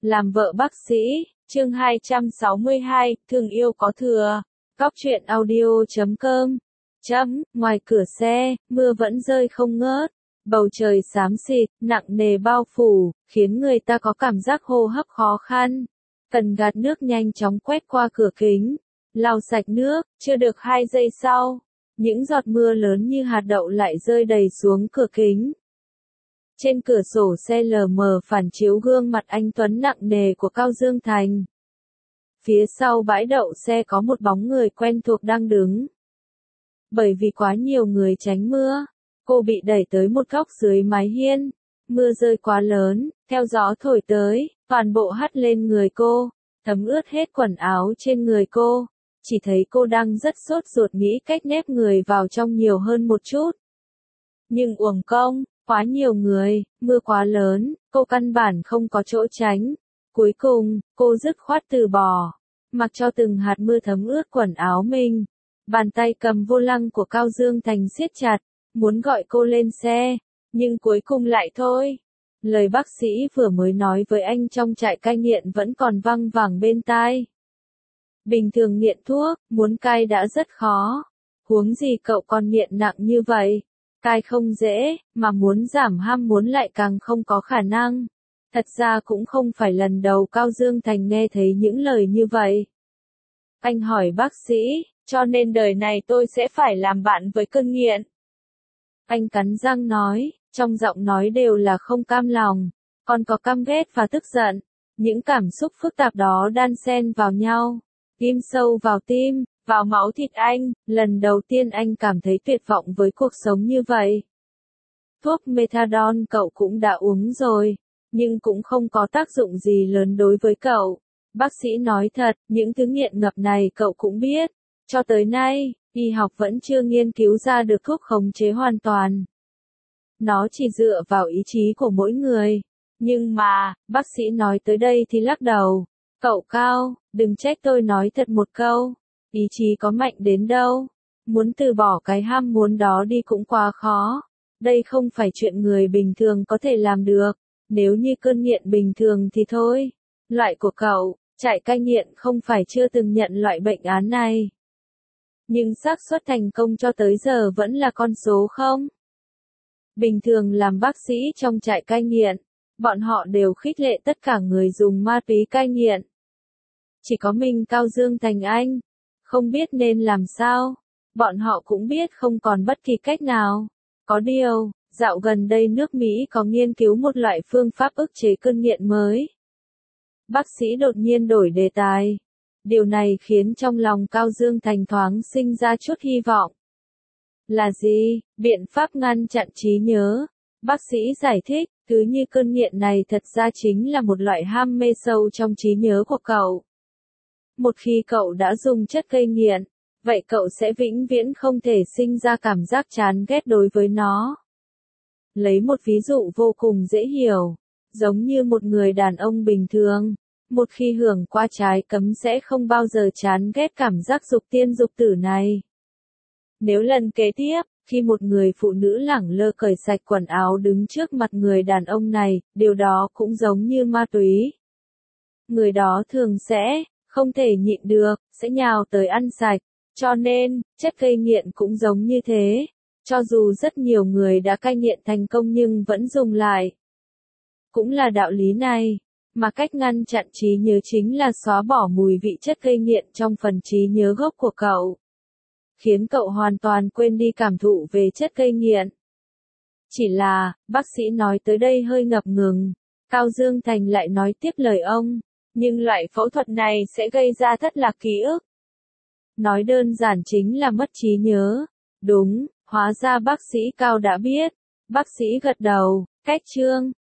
Làm vợ bác sĩ, chương 262, thương yêu có thừa. Cóc truyện audio.com. Ngoài cửa xe, mưa vẫn rơi không ngớt. Bầu trời xám xịt, nặng nề bao phủ, khiến người ta có cảm giác hô hấp khó khăn. Cần gạt nước nhanh chóng quét qua cửa kính. Lau sạch nước, chưa được 2 giây sau. Những giọt mưa lớn như hạt đậu lại rơi đầy xuống cửa kính. Trên cửa sổ xe lờ mờ phản chiếu gương mặt anh tuấn nặng nề của Cao Dương Thành. Phía sau bãi đậu xe có một bóng người quen thuộc đang đứng. Bởi vì quá nhiều người tránh mưa, cô bị đẩy tới một góc dưới mái hiên. Mưa rơi quá lớn, theo gió thổi tới, toàn bộ hắt lên người cô, thấm ướt hết quần áo trên người cô. Chỉ thấy cô đang rất sốt ruột nghĩ cách nép người vào trong nhiều hơn một chút. Nhưng uổng công, quá nhiều người, mưa quá lớn, cô căn bản không có chỗ tránh. Cuối cùng, cô dứt khoát từ bỏ, mặc cho từng hạt mưa thấm ướt quần áo mình. Bàn tay cầm vô lăng của Cao Dương Thành siết chặt, muốn gọi cô lên xe, nhưng cuối cùng lại thôi. Lời bác sĩ vừa mới nói với anh trong trại cai nghiện vẫn còn văng vẳng bên tai. Bình thường nghiện thuốc, muốn cai đã rất khó. Huống gì cậu còn nghiện nặng như vậy. Cai không dễ, mà muốn giảm ham muốn lại càng không có khả năng. Thật ra cũng không phải lần đầu Cao Dương Thành nghe thấy những lời như vậy. Anh hỏi bác sĩ, cho nên đời này tôi sẽ phải làm bạn với cơn nghiện. Anh cắn răng nói, trong giọng nói đều là không cam lòng, còn có căm ghét và tức giận. Những cảm xúc phức tạp đó đan xen vào nhau, ghim sâu vào tim, vào máu thịt anh. Lần đầu tiên anh cảm thấy tuyệt vọng với cuộc sống như vậy. Thuốc methadone cậu cũng đã uống rồi, nhưng cũng không có tác dụng gì lớn đối với cậu. Bác sĩ nói thật, những thứ nghiện ngập này cậu cũng biết. Cho tới nay, y học vẫn chưa nghiên cứu ra được thuốc khống chế hoàn toàn. Nó chỉ dựa vào ý chí của mỗi người. Nhưng mà, bác sĩ nói tới đây thì lắc đầu. Cậu Cao, đừng trách tôi nói thật một câu. Ý chí có mạnh đến đâu. Muốn từ bỏ cái ham muốn đó đi cũng quá khó. Đây không phải chuyện người bình thường có thể làm được. Nếu như cơn nghiện bình thường thì thôi. Loại của cậu, trại cai nghiện không phải chưa từng nhận loại bệnh án này. Nhưng xác suất thành công cho tới giờ vẫn là con số không. Bình thường làm bác sĩ trong trại cai nghiện, bọn họ đều khích lệ tất cả người dùng ma túy cai nghiện. Chỉ có mình Cao Dương Thành anh, không biết nên làm sao. Bọn họ cũng biết không còn bất kỳ cách nào. Có điều, dạo gần đây nước Mỹ có nghiên cứu một loại phương pháp ức chế cơn nghiện mới. Bác sĩ đột nhiên đổi đề tài. Điều này khiến trong lòng Cao Dương Thành thoáng sinh ra chút hy vọng. Là gì? Biện pháp ngăn chặn trí nhớ. Bác sĩ giải thích, thứ như cơn nghiện này thật ra chính là một loại ham mê sâu trong trí nhớ của cậu. Một khi cậu đã dùng chất gây nghiện, vậy cậu sẽ vĩnh viễn không thể sinh ra cảm giác chán ghét đối với nó. Lấy một ví dụ vô cùng dễ hiểu, giống như một người đàn ông bình thường. Một khi hưởng qua trái cấm sẽ không bao giờ chán ghét cảm giác dục tiên dục tử này. Nếu lần kế tiếp, khi một người phụ nữ lẳng lơ cởi sạch quần áo đứng trước mặt người đàn ông này, điều đó cũng giống như ma túy. Người đó thường sẽ, không thể nhịn được, sẽ nhào tới ăn sạch. Cho nên, chất gây nghiện cũng giống như thế. Cho dù rất nhiều người đã cai nghiện thành công nhưng vẫn dùng lại. Cũng là đạo lý này. Mà cách ngăn chặn trí nhớ chính là xóa bỏ mùi vị chất gây nghiện trong phần trí nhớ gốc của cậu. Khiến cậu hoàn toàn quên đi cảm thụ về chất gây nghiện. Chỉ là, bác sĩ nói tới đây hơi ngập ngừng. Cao Dương Thành lại nói tiếp lời ông. Nhưng loại phẫu thuật này sẽ gây ra thất lạc ký ức. Nói đơn giản chính là mất trí nhớ. Đúng, hóa ra bác sĩ Cao đã biết. Bác sĩ gật đầu, cách chương.